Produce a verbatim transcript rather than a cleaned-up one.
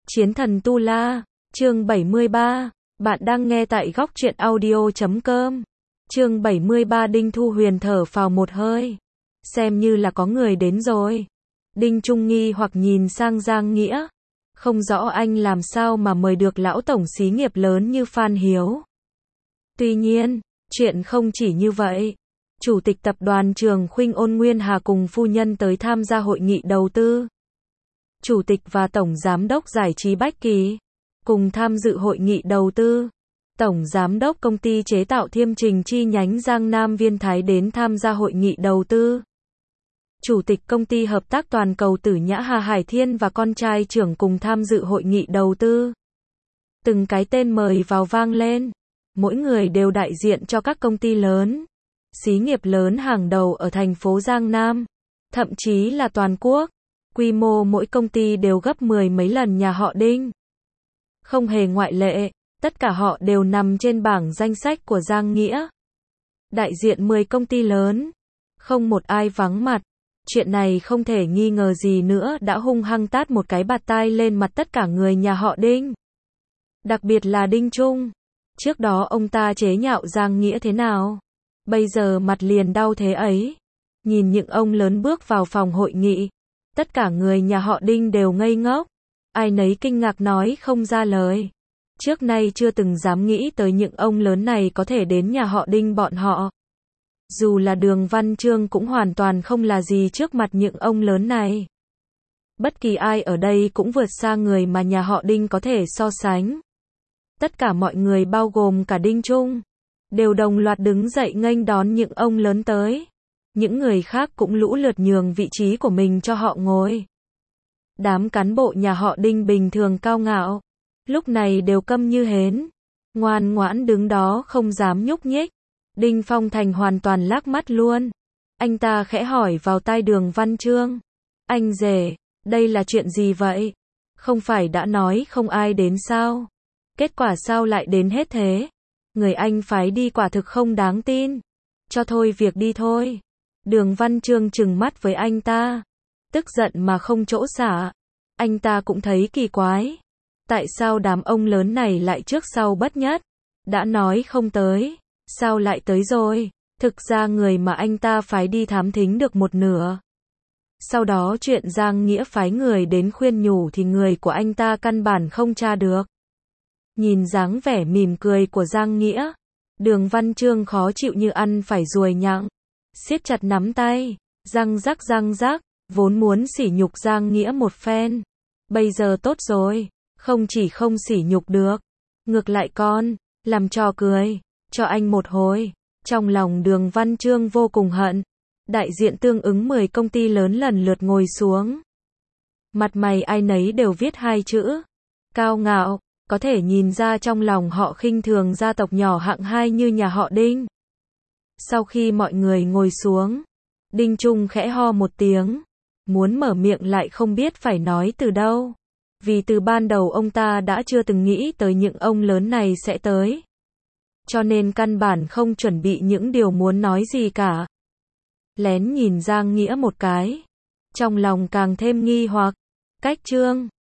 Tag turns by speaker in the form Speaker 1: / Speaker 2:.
Speaker 1: Chiến thần Tu La, chương bảy mươi ba, bạn đang nghe tại góc truyện audio chấm com. Chương bảy mươi ba. Đinh Thu Huyền thở phào một hơi, xem như là có người đến rồi. Đinh Trung nghi hoặc nhìn sang Giang Nghĩa, không rõ anh làm sao mà mời được lão tổng xí nghiệp lớn như Phan Hiếu. Tuy nhiên, chuyện không chỉ như vậy. Chủ tịch tập đoàn Trường Khuynh Ôn Nguyên Hà cùng phu nhân tới tham gia hội nghị đầu tư. Chủ tịch và Tổng Giám đốc Giải trí Bách Kỳ cùng tham dự hội nghị đầu tư. Tổng Giám đốc công ty chế tạo Thiêm Trình chi nhánh Giang Nam Viên Thái đến tham gia hội nghị đầu tư. Chủ tịch công ty hợp tác toàn cầu Tử Nhã Hà Hải Thiên và con trai trưởng cùng tham dự hội nghị đầu tư. Từng cái tên mời vào vang lên, mỗi người đều đại diện cho các công ty lớn, xí nghiệp lớn hàng đầu ở thành phố Giang Nam, thậm chí là toàn quốc. Quy mô mỗi công ty đều gấp mười mấy lần nhà họ Đinh. Không hề ngoại lệ, tất cả họ đều nằm trên bảng danh sách của Giang Nghĩa. Đại diện mười công ty lớn, không một ai vắng mặt. Chuyện này không thể nghi ngờ gì nữa đã hung hăng tát một cái bạt tai lên mặt tất cả người nhà họ Đinh. Đặc biệt là Đinh Trung. Trước đó ông ta chế nhạo Giang Nghĩa thế nào? Bây giờ mặt liền đau thế ấy. Nhìn những ông lớn bước vào phòng hội nghị, tất cả người nhà họ Đinh đều ngây ngốc. Ai nấy kinh ngạc nói không ra lời. Trước nay chưa từng dám nghĩ tới những ông lớn này có thể đến nhà họ Đinh bọn họ. Dù là Đường Văn Chương cũng hoàn toàn không là gì trước mặt những ông lớn này. Bất kỳ ai ở đây cũng vượt xa người mà nhà họ Đinh có thể so sánh. Tất cả mọi người bao gồm cả Đinh Trung, đều đồng loạt đứng dậy nghênh đón những ông lớn tới. Những người khác cũng lũ lượt nhường vị trí của mình cho họ ngồi. Đám cán bộ nhà họ Đinh bình thường cao ngạo, lúc này đều câm như hến, ngoan ngoãn đứng đó không dám nhúc nhích. Đinh Phong Thành hoàn toàn lác mắt luôn. Anh ta khẽ hỏi vào tai Đường Văn Chương. Anh rể, đây là chuyện gì vậy? Không phải đã nói không ai đến sao? Kết quả sao lại đến hết thế? Người anh phái đi quả thực không đáng tin. Cho thôi việc đi thôi. Đường Văn Chương trừng mắt với anh ta, tức giận mà không chỗ xả. Anh ta cũng thấy kỳ quái. Tại sao đám ông lớn này lại trước sau bất nhất? Đã nói không tới, sao lại tới rồi? Thực ra người mà anh ta phái đi thám thính được một nửa. Sau đó chuyện Giang Nghĩa phái người đến khuyên nhủ thì người của anh ta căn bản không tra được. Nhìn dáng vẻ mỉm cười của Giang Nghĩa, Đường Văn Chương khó chịu như ăn phải ruồi nhặng, siết chặt nắm tay, răng rắc răng rắc, vốn muốn sỉ nhục Giang Nghĩa một phen. Bây giờ tốt rồi, không chỉ không sỉ nhục được, ngược lại con, làm trò cười, cho anh một hồi. Trong lòng Đường Văn Chương vô cùng hận. Đại diện tương ứng mười công ty lớn lần lượt ngồi xuống. Mặt mày ai nấy đều viết hai chữ, cao ngạo, có thể nhìn ra trong lòng họ khinh thường gia tộc nhỏ hạng hai như nhà họ Đinh. Sau khi mọi người ngồi xuống, Đinh Trung khẽ ho một tiếng, muốn mở miệng lại không biết phải nói từ đâu. Vì từ ban đầu ông ta đã chưa từng nghĩ tới những ông lớn này sẽ tới. Cho nên căn bản không chuẩn bị những điều muốn nói gì cả. Lén nhìn Giang Nghĩa một cái, trong lòng càng thêm nghi hoặc. Cách Trương,